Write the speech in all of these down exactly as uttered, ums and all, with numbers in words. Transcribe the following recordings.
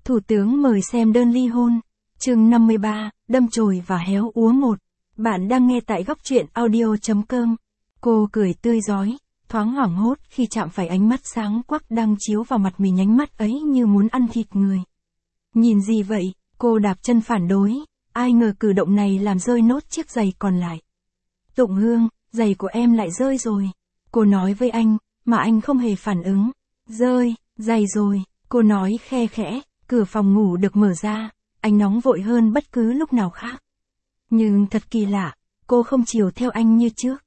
Thủ tướng mời xem đơn ly hôn. Chương năm mươi ba, đâm chồi và héo úa một. Bạn đang nghe tại góc truyện audio chấm com. Cô cười tươi rói, thoáng hoảng hốt khi chạm phải ánh mắt sáng quắc đang chiếu vào mặt mình, ánh mắt ấy như muốn ăn thịt người. Nhìn gì vậy? Cô đạp chân phản đối, ai ngờ cử động này làm rơi nốt chiếc giày còn lại. Tụng Hương, giày của em lại rơi rồi. Cô nói với anh, mà anh không hề phản ứng. Rơi, giày rồi, cô nói khe khẽ, cửa phòng ngủ được mở ra, anh nóng vội hơn bất cứ lúc nào khác. Nhưng thật kỳ lạ, cô không chiều theo anh như trước.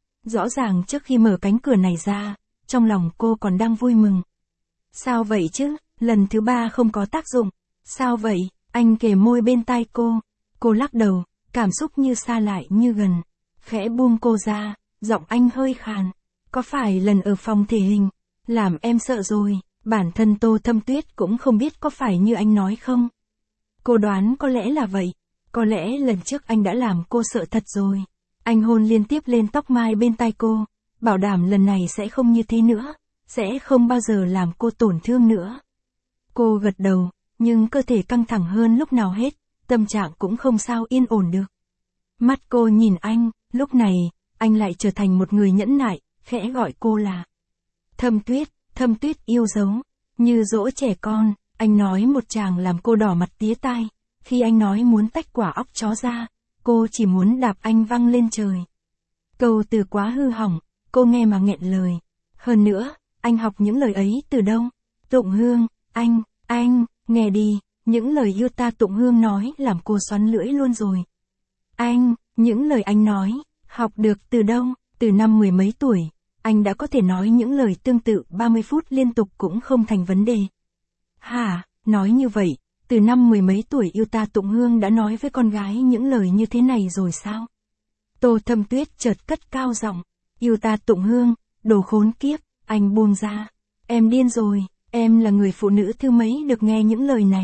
Rõ ràng trước khi mở cánh cửa này ra, trong lòng cô còn đang vui mừng. Sao vậy chứ, lần thứ ba không có tác dụng. Sao vậy, anh kề môi bên tai cô. Cô lắc đầu, cảm xúc như xa lại như gần. Khẽ buông cô ra, giọng anh hơi khàn. Có phải lần ở phòng thể hình, làm em sợ rồi, bản thân Tô Thâm Tuyết cũng không biết có phải như anh nói không. Cô đoán có lẽ là vậy, có lẽ lần trước anh đã làm cô sợ thật rồi. Anh hôn liên tiếp lên tóc mai bên tai cô, bảo đảm lần này sẽ không như thế nữa, sẽ không bao giờ làm cô tổn thương nữa. Cô gật đầu, nhưng cơ thể căng thẳng hơn lúc nào hết, tâm trạng cũng không sao yên ổn được. Mắt cô nhìn anh, lúc này, anh lại trở thành một người nhẫn nại, khẽ gọi cô là Thâm Tuyết. Thâm Tuyết yêu dấu, như dỗ trẻ con, anh nói một tràng làm cô đỏ mặt tía tai. Khi anh nói muốn tách quả óc chó ra, cô chỉ muốn đạp anh văng lên trời. Câu từ quá hư hỏng, cô nghe mà nghẹn lời. Hơn nữa, anh học những lời ấy từ đâu? Tụng Hương, anh, anh, nghe đi, những lời yêu ta Tụng Hương nói làm cô xoắn lưỡi luôn rồi. Anh, những lời anh nói, học được từ đâu? Từ năm mười mấy tuổi, anh đã có thể nói những lời tương tự ba mươi phút liên tục cũng không thành vấn đề. Hả, nói như vậy, từ năm mười mấy tuổi yêu ta Tụng Hương đã nói với con gái những lời như thế này rồi sao? Tô Thâm Tuyết chợt cất cao giọng, yêu ta Tụng Hương, đồ khốn kiếp, anh buông ra. Em điên rồi, em là người phụ nữ thứ mấy được nghe những lời này.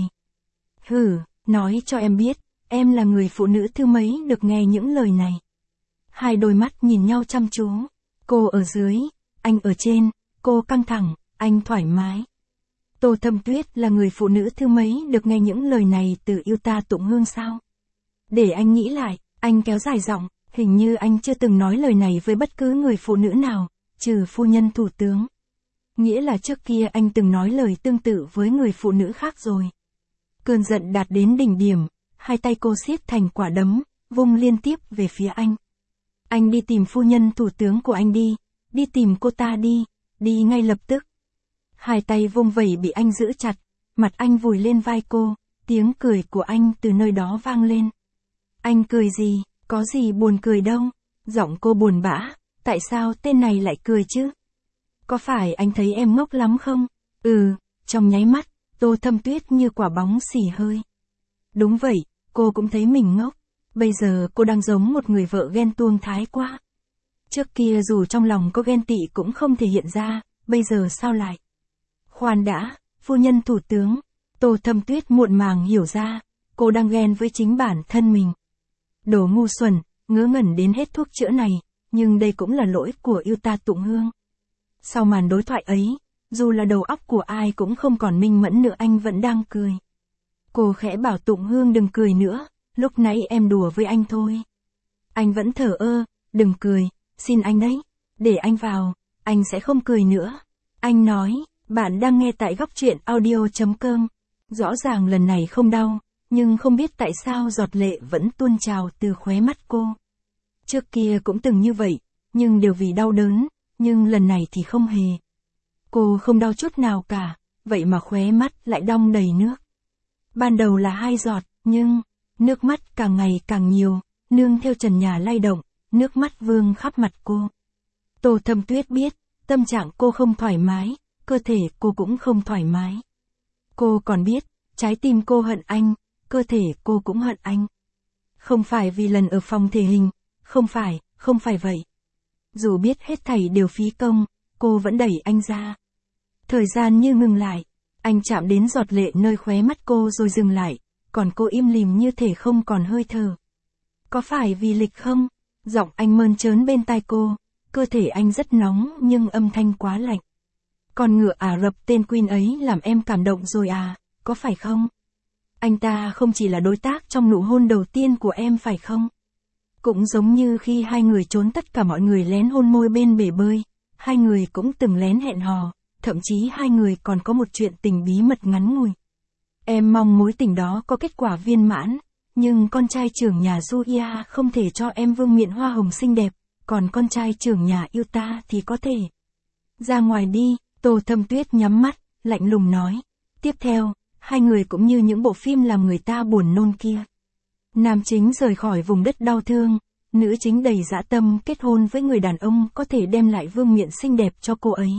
Hử, nói cho em biết, em là người phụ nữ thứ mấy được nghe những lời này. Hai đôi mắt nhìn nhau chăm chú. Cô ở dưới, anh ở trên, cô căng thẳng, anh thoải mái. Tô Thâm Tuyết là người phụ nữ thứ mấy được nghe những lời này từ yêu ta Tụng Hương sao? Để anh nghĩ lại, anh kéo dài giọng, hình như anh chưa từng nói lời này với bất cứ người phụ nữ nào, trừ phu nhân thủ tướng. Nghĩa là trước kia anh từng nói lời tương tự với người phụ nữ khác rồi. Cơn giận đạt đến đỉnh điểm, hai tay cô siết thành quả đấm, vung liên tiếp về phía anh. Anh đi tìm phu nhân thủ tướng của anh đi, đi tìm cô ta đi, đi ngay lập tức. Hai tay vung vẩy bị anh giữ chặt, mặt anh vùi lên vai cô, tiếng cười của anh từ nơi đó vang lên. Anh cười gì, có gì buồn cười đâu, giọng cô buồn bã, tại sao tên này lại cười chứ? Có phải anh thấy em ngốc lắm không? Ừ, trong nháy mắt, Tô Thâm Tuyết như quả bóng xì hơi. Đúng vậy, cô cũng thấy mình ngốc. Bây giờ cô đang giống một người vợ ghen tuông thái quá. Trước kia dù trong lòng có ghen tị cũng không thể hiện ra, bây giờ sao lại? Khoan đã, phu nhân thủ tướng. Tô Thâm Tuyết muộn màng hiểu ra, cô đang ghen với chính bản thân mình. Đồ ngu xuẩn, ngớ ngẩn đến hết thuốc chữa này, nhưng đây cũng là lỗi của yêu ta Tụng Hương. Sau màn đối thoại ấy, dù là đầu óc của ai cũng không còn minh mẫn nữa, anh vẫn đang cười. Cô khẽ bảo Tụng Hương đừng cười nữa. Lúc nãy em đùa với anh thôi. Anh vẫn thờ ơ, đừng cười, xin anh đấy, để anh vào, anh sẽ không cười nữa. Anh nói, bạn đang nghe tại góc truyện audio chấm com. Rõ ràng lần này không đau, nhưng không biết tại sao giọt lệ vẫn tuôn trào từ khóe mắt cô. Trước kia cũng từng như vậy, nhưng đều vì đau đớn, nhưng lần này thì không hề. Cô không đau chút nào cả, vậy mà khóe mắt lại đong đầy nước. Ban đầu là hai giọt, nhưng nước mắt càng ngày càng nhiều, nương theo trần nhà lay động, nước mắt vương khắp mặt cô. Tô Thâm Tuyết biết, tâm trạng cô không thoải mái, cơ thể cô cũng không thoải mái. Cô còn biết, trái tim cô hận anh, cơ thể cô cũng hận anh. Không phải vì lần ở phòng thể hình, không phải, không phải vậy. Dù biết hết thảy đều phí công, cô vẫn đẩy anh ra. Thời gian như ngừng lại, anh chạm đến giọt lệ nơi khóe mắt cô rồi dừng lại. Còn cô im lìm như thể không còn hơi thở. Có phải vì lịch không? Giọng anh mơn trớn bên tai cô, cơ thể anh rất nóng nhưng âm thanh quá lạnh. Con ngựa Ả Rập tên Queen ấy làm em cảm động rồi à? có phải không? Anh ta không chỉ là đối tác trong nụ hôn đầu tiên của em phải không? Cũng giống như khi hai người trốn tất cả mọi người lén hôn môi bên bể bơi, hai người cũng từng lén hẹn hò, thậm chí hai người còn có một chuyện tình bí mật ngắn ngủi. Em mong mối tình đó có kết quả viên mãn, nhưng con trai trưởng nhà Julia không thể cho em vương miện hoa hồng xinh đẹp, còn con trai trưởng nhà Utah thì có thể. Ra ngoài đi, Tô Thâm Tuyết nhắm mắt, lạnh lùng nói. Tiếp theo, hai người cũng như những bộ phim làm người ta buồn nôn kia. Nam chính rời khỏi vùng đất đau thương, nữ chính đầy dã tâm kết hôn với người đàn ông có thể đem lại vương miện xinh đẹp cho cô ấy.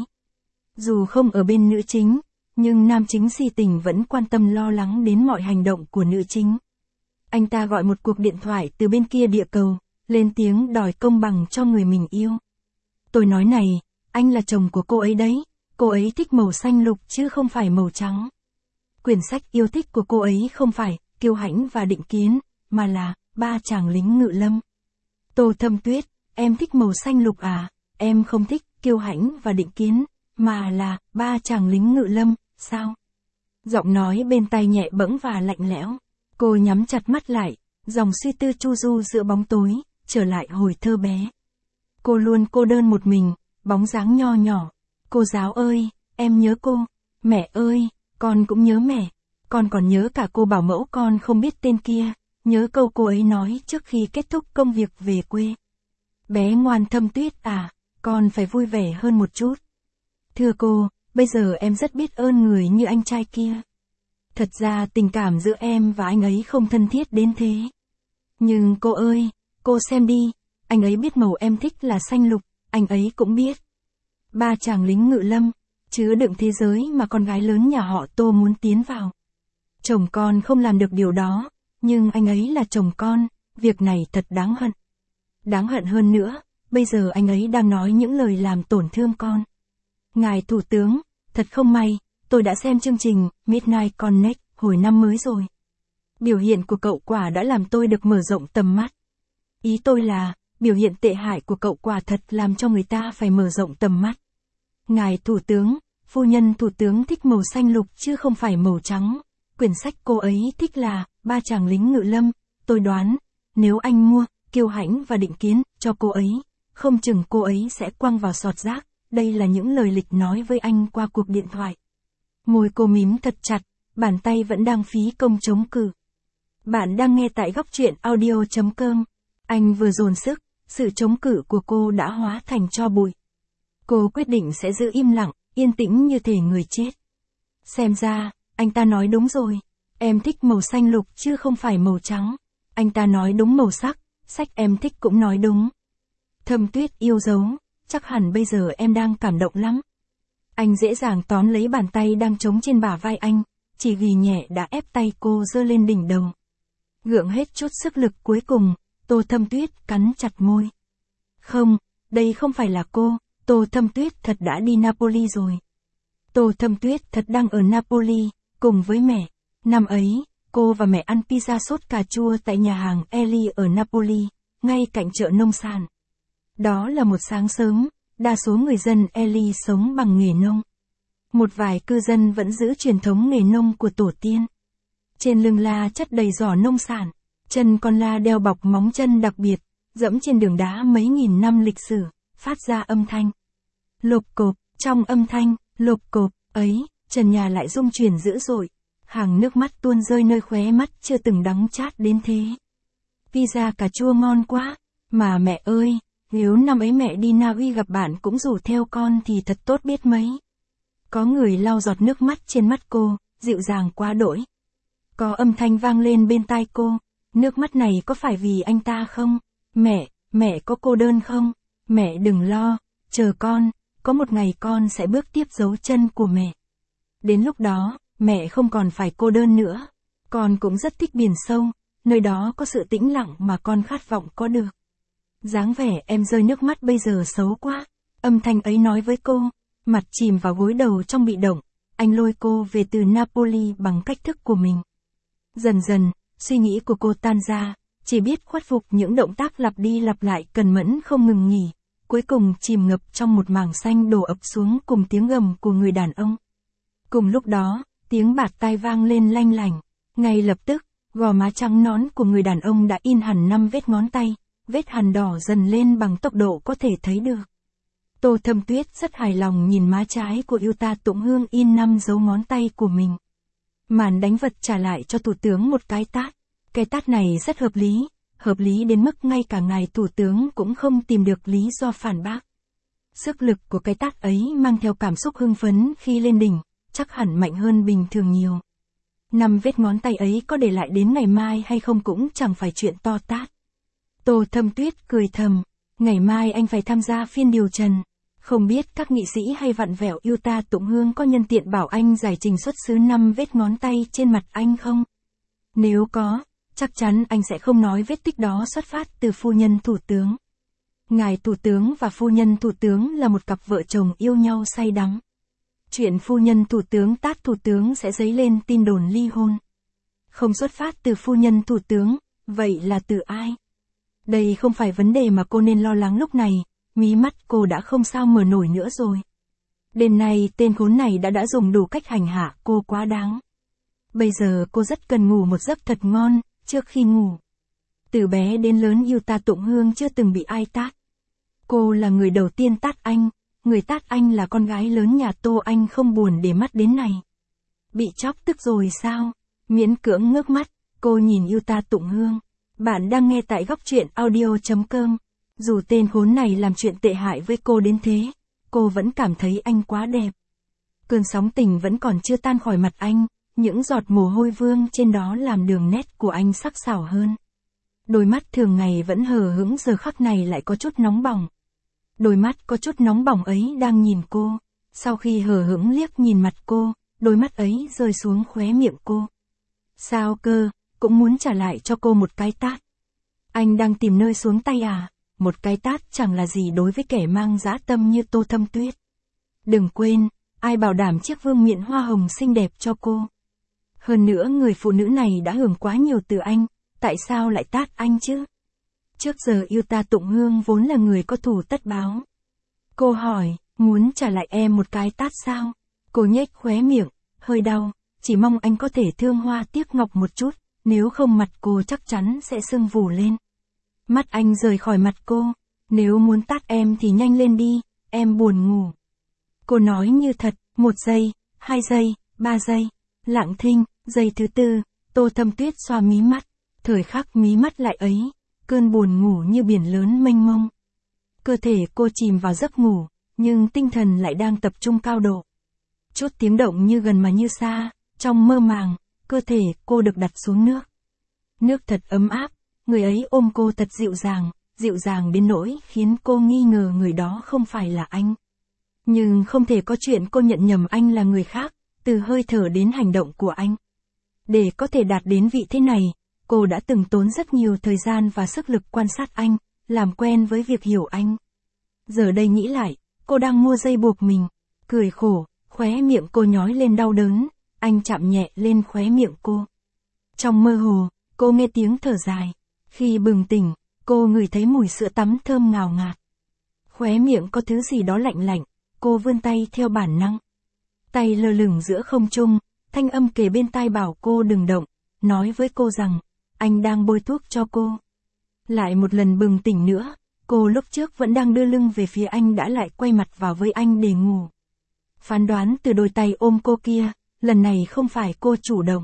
Dù không ở bên nữ chính, nhưng nam chính si tình vẫn quan tâm lo lắng đến mọi hành động của nữ chính. Anh ta gọi một cuộc điện thoại từ bên kia địa cầu, lên tiếng đòi công bằng cho người mình yêu. Tôi nói này, anh là chồng của cô ấy đấy, cô ấy thích màu xanh lục chứ không phải màu trắng. Quyển sách yêu thích của cô ấy không phải Kiêu Hãnh và Định Kiến, mà là Ba Chàng Lính Ngự Lâm. Tô Thâm Tuyết, em thích màu xanh lục à? Em không thích Kiêu Hãnh và Định Kiến, mà là Ba Chàng Lính Ngự Lâm, sao? Giọng nói bên tai nhẹ bẫng và lạnh lẽo. Cô nhắm chặt mắt lại, dòng suy tư chu du giữa bóng tối, trở lại hồi thơ bé. Cô luôn cô đơn một mình, bóng dáng nho nhỏ. Cô giáo ơi, em nhớ cô. Mẹ ơi, con cũng nhớ mẹ. Con còn nhớ cả cô bảo mẫu con không biết tên kia, nhớ câu cô ấy nói trước khi kết thúc công việc về quê. Bé ngoan Thâm Tuyết à, con phải vui vẻ hơn một chút. Thưa cô, bây giờ em rất biết ơn người như anh trai kia. Thật ra tình cảm giữa em và anh ấy không thân thiết đến thế. Nhưng cô ơi, cô xem đi, anh ấy biết màu em thích là xanh lục, anh ấy cũng biết. Ba Chàng Lính Ngự Lâm, chứa đựng thế giới mà con gái lớn nhà họ Tô muốn tiến vào. Chồng con không làm được điều đó, nhưng anh ấy là chồng con, việc này thật đáng hận. Đáng hận hơn nữa, bây giờ anh ấy đang nói những lời làm tổn thương con. Ngài Thủ tướng, thật không may, tôi đã xem chương trình Midnight Connect hồi năm mới rồi. Biểu hiện của cậu quả đã làm tôi được mở rộng tầm mắt. Ý tôi là, biểu hiện tệ hại của cậu quả thật làm cho người ta phải mở rộng tầm mắt. Ngài Thủ tướng, phu nhân Thủ tướng thích màu xanh lục chứ không phải màu trắng. Quyển sách cô ấy thích là Ba Chàng Lính Ngự Lâm. Tôi đoán, nếu anh mua Kiêu Hãnh và Định Kiến cho cô ấy, không chừng cô ấy sẽ quăng vào sọt rác. Đây là những lời lịch nói với anh qua cuộc điện thoại. Môi cô mím thật chặt, bàn tay vẫn đang phí công chống cự. Bạn đang nghe tại góc truyện audio chấm com. Anh vừa dồn sức, sự chống cự của cô đã hóa thành tro bụi. Cô quyết định sẽ giữ im lặng, yên tĩnh như thể người chết. Xem ra, anh ta nói đúng rồi. Em thích màu xanh lục chứ không phải màu trắng. Anh ta nói đúng màu sắc, sách em thích cũng nói đúng. Thâm Tuyết yêu dấu, chắc hẳn bây giờ em đang cảm động lắm. Anh dễ dàng tóm lấy bàn tay đang trống trên bả vai anh, chỉ ghi nhẹ đã ép tay cô giơ lên đỉnh đầu. Gượng hết chút sức lực cuối cùng, Tô Thâm Tuyết cắn chặt môi. Không, đây không phải là cô, Tô Thâm Tuyết thật đã đi Napoli rồi. Tô Thâm Tuyết thật đang ở Napoli, cùng với mẹ. Năm ấy, cô và mẹ ăn pizza sốt cà chua tại nhà hàng Eli ở Napoli, ngay cạnh chợ nông sản. Đó là một sáng sớm, đa số người dân Eli sống bằng nghề nông. Một vài cư dân vẫn giữ truyền thống nghề nông của tổ tiên. Trên lưng la chất đầy giỏ nông sản, chân con la đeo bọc móng chân đặc biệt, dẫm trên đường đá mấy nghìn năm lịch sử, phát ra âm thanh. Lộp cộp, trong âm thanh, lộp cộp, ấy, trần nhà lại rung chuyển dữ dội, hàng nước mắt tuôn rơi nơi khóe mắt chưa từng đắng chát đến thế. Pizza cà chua ngon quá, mà mẹ ơi, nếu năm ấy mẹ đi Na Uy gặp bạn cũng rủ theo con thì thật tốt biết mấy. Có người lau giọt nước mắt trên mắt cô, dịu dàng quá đỗi. Có âm thanh vang lên bên tai cô, nước mắt này có phải vì anh ta không? Mẹ, mẹ có cô đơn không? Mẹ đừng lo, chờ con, có một ngày con sẽ bước tiếp dấu chân của mẹ. Đến lúc đó, mẹ không còn phải cô đơn nữa. Con cũng rất thích biển sâu, nơi đó có sự tĩnh lặng mà con khát vọng có được. Dáng vẻ em rơi nước mắt bây giờ xấu quá. Âm thanh ấy nói với cô, mặt chìm vào gối đầu trong bị động. Anh lôi cô về từ Napoli bằng cách thức của mình. Dần dần, suy nghĩ của cô tan ra, chỉ biết khuất phục những động tác lặp đi lặp lại cần mẫn không ngừng nghỉ. Cuối cùng chìm ngập trong một mảng xanh đổ ập xuống cùng tiếng gầm của người đàn ông. Cùng lúc đó, tiếng bạt tai vang lên lanh lảnh. Ngay lập tức, gò má trắng nõn của người đàn ông đã in hẳn năm vết ngón tay, vết hằn đỏ dần lên bằng tốc độ có thể thấy được. Tô Thâm Tuyết rất hài lòng nhìn má trái của Yuta Tụng Hương in năm dấu ngón tay của mình. Màn đánh vật trả lại cho thủ tướng một cái tát. Cái tát này rất hợp lý, hợp lý đến mức ngay cả ngài thủ tướng cũng không tìm được lý do phản bác. Sức lực của cái tát ấy mang theo cảm xúc hưng phấn khi lên đỉnh, chắc hẳn mạnh hơn bình thường nhiều. Năm vết ngón tay ấy có để lại đến ngày mai hay không cũng chẳng phải chuyện to tát. Tô Thâm Tuyết cười thầm, ngày mai anh phải tham gia phiên điều trần. Không biết các nghị sĩ hay vặn vẹo Yuta Tụng Hương có nhân tiện bảo anh giải trình xuất xứ năm vết ngón tay trên mặt anh không? Nếu có, chắc chắn anh sẽ không nói vết tích đó xuất phát từ phu nhân thủ tướng. Ngài thủ tướng và phu nhân thủ tướng là một cặp vợ chồng yêu nhau say đắm. Chuyện phu nhân thủ tướng tát thủ tướng sẽ dấy lên tin đồn ly hôn. Không xuất phát từ phu nhân thủ tướng, vậy là từ ai? Đây không phải vấn đề mà cô nên lo lắng lúc này, mí mắt cô đã không sao mở nổi nữa rồi. Đêm nay tên khốn này đã đã dùng đủ cách hành hạ cô quá đáng. Bây giờ cô rất cần ngủ một giấc thật ngon, trước khi ngủ. Từ bé đến lớn Yuta Tụng Hương chưa từng bị ai tát. Cô là người đầu tiên tát anh, người tát anh là con gái lớn nhà Tô anh không buồn để mắt đến này. Bị chọc tức rồi sao? Miễn cưỡng ngước mắt, cô nhìn Yuta Tụng Hương. Bạn đang nghe tại góc truyện audio chấm com. Dù tên khốn này làm chuyện tệ hại với cô đến thế, cô vẫn cảm thấy anh quá đẹp. Cơn sóng tình vẫn còn chưa tan khỏi mặt anh, những giọt mồ hôi vương trên đó làm đường nét của anh sắc sảo hơn. Đôi mắt thường ngày vẫn hờ hững giờ khắc này lại có chút nóng bỏng. Đôi mắt có chút nóng bỏng ấy đang nhìn cô, sau khi hờ hững liếc nhìn mặt cô, đôi mắt ấy rơi xuống khóe miệng cô. Sao cơ, cũng muốn trả lại cho cô một cái tát. Anh đang tìm nơi xuống tay à? Một cái tát chẳng là gì đối với kẻ mang dã tâm như Tô Thâm Tuyết. Đừng quên, ai bảo đảm chiếc vương miện hoa hồng xinh đẹp cho cô. Hơn nữa người phụ nữ này đã hưởng quá nhiều từ anh, tại sao lại tát anh chứ? Trước giờ Yuta Tụng Hương vốn là người có thù tất báo. Cô hỏi, muốn trả lại em một cái tát sao? Cô nhếch khóe miệng, hơi đau, chỉ mong anh có thể thương hoa tiếc ngọc một chút, nếu không mặt cô chắc chắn sẽ sưng vù lên. Mắt anh rời khỏi mặt cô, nếu muốn tát em thì nhanh lên đi, em buồn ngủ. Cô nói như thật, một giây, hai giây, ba giây, lặng thinh, giây thứ tư, Tô Thâm Tuyết xoa mí mắt, thời khắc mí mắt lại ấy, cơn buồn ngủ như biển lớn mênh mông. Cơ thể cô chìm vào giấc ngủ, nhưng tinh thần lại đang tập trung cao độ. Chút tiếng động như gần mà như xa, trong mơ màng, cơ thể cô được đặt xuống nước. Nước thật ấm áp, người ấy ôm cô thật dịu dàng, dịu dàng đến nỗi khiến cô nghi ngờ người đó không phải là anh. Nhưng không thể có chuyện cô nhận nhầm anh là người khác, từ hơi thở đến hành động của anh. Để có thể đạt đến vị thế này, cô đã từng tốn rất nhiều thời gian và sức lực quan sát anh, làm quen với việc hiểu anh. Giờ đây nghĩ lại, cô đang mua dây buộc mình, cười khổ, khóe miệng cô nhói lên đau đớn, anh chạm nhẹ lên khóe miệng cô. Trong mơ hồ, cô nghe tiếng thở dài. Khi bừng tỉnh, cô ngửi thấy mùi sữa tắm thơm ngào ngạt. Khóe miệng có thứ gì đó lạnh lạnh, cô vươn tay theo bản năng. Tay lơ lửng giữa không trung, thanh âm kề bên tai bảo cô đừng động, nói với cô rằng, anh đang bôi thuốc cho cô. Lại một lần bừng tỉnh nữa, cô lúc trước vẫn đang đưa lưng về phía anh đã lại quay mặt vào với anh để ngủ. Phán đoán từ đôi tay ôm cô kia, lần này không phải cô chủ động.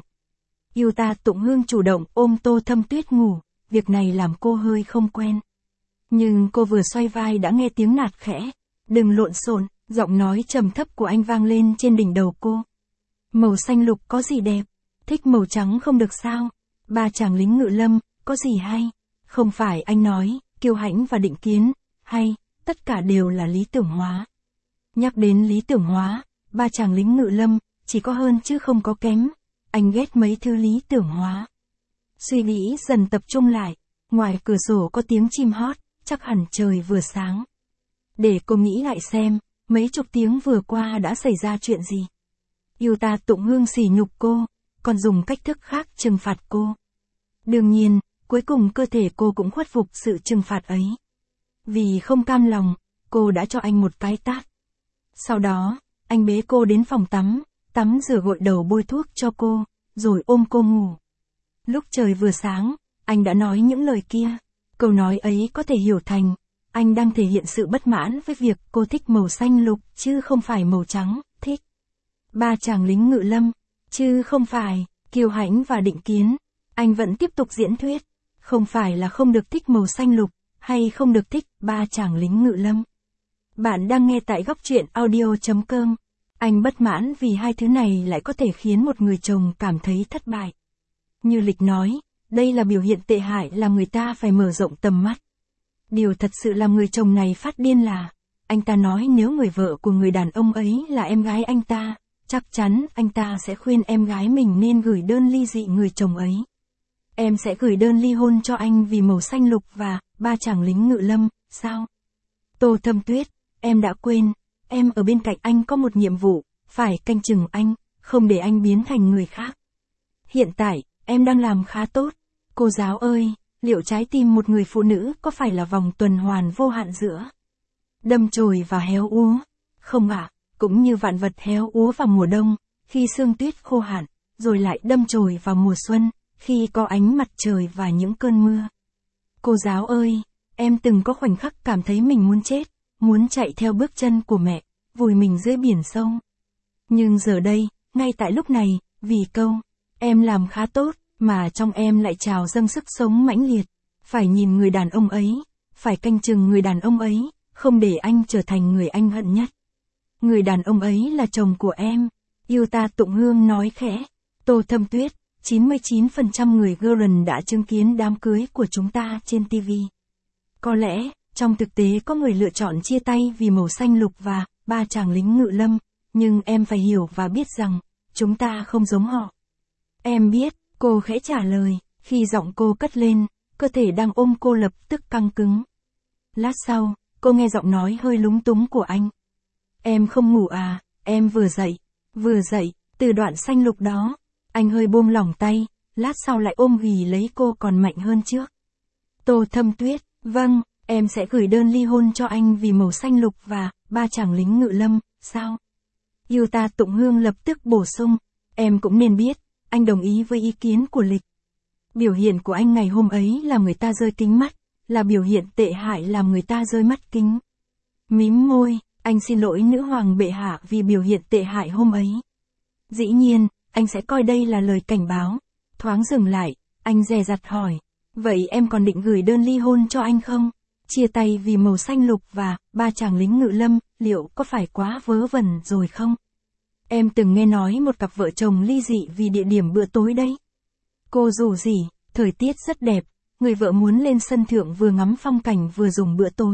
Yuta Tụng Hương chủ động ôm Tô Thâm Tuyết ngủ, việc này làm cô hơi không quen. Nhưng cô vừa xoay vai đã nghe tiếng nạt khẽ, đừng lộn xộn, giọng nói trầm thấp của anh vang lên trên đỉnh đầu cô. Màu xanh lục có gì đẹp, thích màu trắng không được sao, ba chàng lính ngự lâm, có gì hay, không phải anh nói, kiêu hãnh và định kiến, hay, tất cả đều là lý tưởng hóa. Nhắc đến lý tưởng hóa, ba chàng lính ngự lâm, chỉ có hơn chứ không có kém, anh ghét mấy thứ lý tưởng hóa. Suy nghĩ dần tập trung lại, ngoài cửa sổ có tiếng chim hót, chắc hẳn trời vừa sáng. Để cô nghĩ lại xem, mấy chục tiếng vừa qua đã xảy ra chuyện gì. Yuta Tụng Hương sỉ nhục cô, còn dùng cách thức khác trừng phạt cô. Đương nhiên, cuối cùng cơ thể cô cũng khuất phục sự trừng phạt ấy. Vì không cam lòng, cô đã cho anh một cái tát. Sau đó, anh bế cô đến phòng tắm, tắm rửa gội đầu bôi thuốc cho cô, rồi ôm cô ngủ. Lúc trời vừa sáng, anh đã nói những lời kia. Câu nói ấy có thể hiểu thành, anh đang thể hiện sự bất mãn với việc cô thích màu xanh lục chứ không phải màu trắng, thích ba chàng lính ngự lâm, chứ không phải Kiều Hãnh và Định Kiến. Anh vẫn tiếp tục diễn thuyết, không phải là không được thích màu xanh lục, hay không được thích ba chàng lính ngự lâm. Bạn đang nghe tại góc truyện audio chấm com. Anh bất mãn vì hai thứ này lại có thể khiến một người chồng cảm thấy thất bại. Như Lịch nói, đây là biểu hiện tệ hại làm người ta phải mở rộng tầm mắt. Điều thật sự làm người chồng này phát điên là, anh ta nói nếu người vợ của người đàn ông ấy là em gái anh ta, chắc chắn anh ta sẽ khuyên em gái mình nên gửi đơn ly dị người chồng ấy. Em sẽ gửi đơn ly hôn cho anh vì màu xanh lục và ba chàng lính ngự lâm, sao? Tô Thâm Tuyết, em đã quên, em ở bên cạnh anh có một nhiệm vụ, phải canh chừng anh, không để anh biến thành người khác. Hiện tại, em đang làm khá tốt. Cô giáo ơi, liệu trái tim một người phụ nữ có phải là vòng tuần hoàn vô hạn giữa đâm chồi và héo úa? Không ạ, à, cũng như vạn vật héo úa vào mùa đông, khi sương tuyết khô hạn, rồi lại đâm chồi vào mùa xuân, khi có ánh mặt trời và những cơn mưa. Cô giáo ơi, em từng có khoảnh khắc cảm thấy mình muốn chết, muốn chạy theo bước chân của mẹ, vùi mình dưới biển sâu. Nhưng giờ đây, ngay tại lúc này, vì câu, em làm khá tốt, mà trong em lại trào dâng sức sống mãnh liệt. Phải nhìn người đàn ông ấy, phải canh chừng người đàn ông ấy, không để anh trở thành người anh hận nhất. Người đàn ông ấy là chồng của em. Yêu ta Tụng Hương nói khẽ. Tô Thâm Tuyết, chín mươi chín phần trăm người Girl đã chứng kiến đám cưới của chúng ta trên ti vi. Có lẽ, trong thực tế có người lựa chọn chia tay vì màu xanh lục và ba chàng lính ngự lâm, nhưng em phải hiểu và biết rằng, chúng ta không giống họ. Em biết, cô khẽ trả lời, khi giọng cô cất lên, cơ thể đang ôm cô lập tức căng cứng. Lát sau, cô nghe giọng nói hơi lúng túng của anh. Em không ngủ à, em vừa dậy, vừa dậy, từ đoạn xanh lục đó. Anh hơi buông lỏng tay, lát sau lại ôm ghì lấy cô còn mạnh hơn trước. Tô Thâm Tuyết, vâng, em sẽ gửi đơn ly hôn cho anh vì màu xanh lục và ba chàng lính ngự lâm, sao? Yêu ta Tụng Hương lập tức bổ sung, em cũng nên biết, anh đồng ý với ý kiến của Lịch. Biểu hiện của anh ngày hôm ấy làm người ta rơi kính mắt, là biểu hiện tệ hại làm người ta rơi mắt kính. Mím môi, anh xin lỗi nữ hoàng bệ hạ vì biểu hiện tệ hại hôm ấy. Dĩ nhiên, anh sẽ coi đây là lời cảnh báo. Thoáng dừng lại, anh dè dặt hỏi, vậy em còn định gửi đơn ly hôn cho anh không? Chia tay vì màu xanh lục và ba chàng lính ngự lâm, liệu có phải quá vớ vẩn rồi không? Em từng nghe nói một cặp vợ chồng ly dị vì địa điểm bữa tối đấy. Cô rủ rỉ, thời tiết rất đẹp, người vợ muốn lên sân thượng vừa ngắm phong cảnh vừa dùng bữa tối.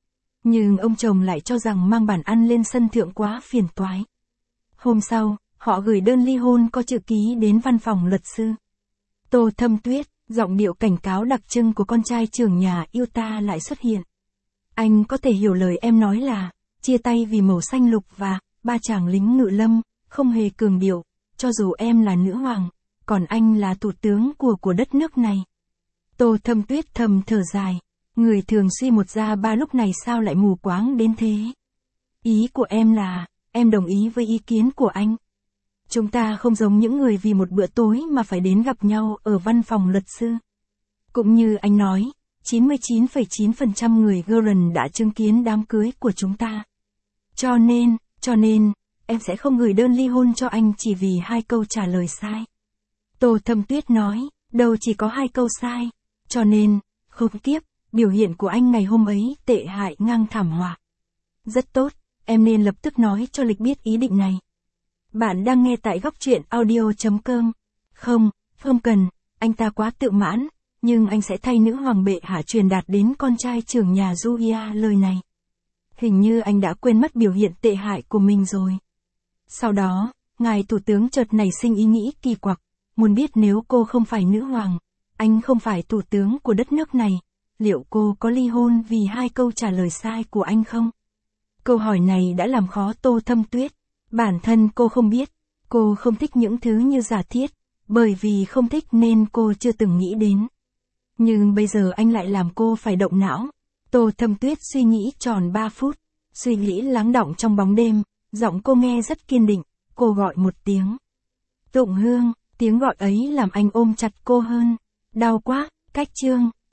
Nhưng ông chồng lại cho rằng mang bàn ăn lên sân thượng quá phiền toái. Hôm sau, họ gửi đơn ly hôn có chữ ký đến văn phòng luật sư. Tô Thâm Tuyết, giọng điệu cảnh cáo đặc trưng của con trai trưởng nhà yêu ta lại xuất hiện. Anh có thể hiểu lời em nói là, chia tay vì màu xanh lục và ba chàng lính ngự lâm, không hề cường điệu, cho dù em là nữ hoàng, còn anh là thủ tướng của của đất nước này. Tô Thâm Tuyết thầm thở dài, người thường suy một ra ba lúc này sao lại mù quáng đến thế. Ý của em là, em đồng ý với ý kiến của anh. Chúng ta không giống những người vì một bữa tối mà phải đến gặp nhau ở văn phòng luật sư. Cũng như anh nói, chín mươi chín phẩy chín phần trăm người Girl đã chứng kiến đám cưới của chúng ta. Cho nên, cho nên, em sẽ không gửi đơn ly hôn cho anh chỉ vì hai câu trả lời sai. Tô Thâm Tuyết nói, đâu chỉ có hai câu sai. Cho nên, không kiếp, biểu hiện của anh ngày hôm ấy tệ hại ngang thảm họa. Rất tốt, em nên lập tức nói cho Lịch biết ý định này. Bạn đang nghe tại góc truyện audio chấm com. Không, không cần, anh ta quá tự mãn, nhưng anh sẽ thay nữ hoàng bệ hạ truyền đạt đến con trai trưởng nhà Julia lời này. Hình như anh đã quên mất biểu hiện tệ hại của mình rồi. Sau đó, ngài thủ tướng chợt nảy sinh ý nghĩ kỳ quặc, muốn biết nếu cô không phải nữ hoàng, anh không phải thủ tướng của đất nước này, liệu cô có ly hôn vì hai câu trả lời sai của anh không? Câu hỏi này đã làm khó Tô Thâm Tuyết. Bản thân cô không biết, cô không thích những thứ như giả thiết, bởi vì không thích nên cô chưa từng nghĩ đến. Nhưng bây giờ anh lại làm cô phải động não. Tô Thâm Tuyết suy nghĩ tròn ba phút, suy nghĩ lắng đọng trong bóng đêm, giọng cô nghe rất kiên định, cô gọi một tiếng. Tụng Hương, tiếng gọi ấy làm anh ôm chặt cô hơn. Đau quá, cách chương.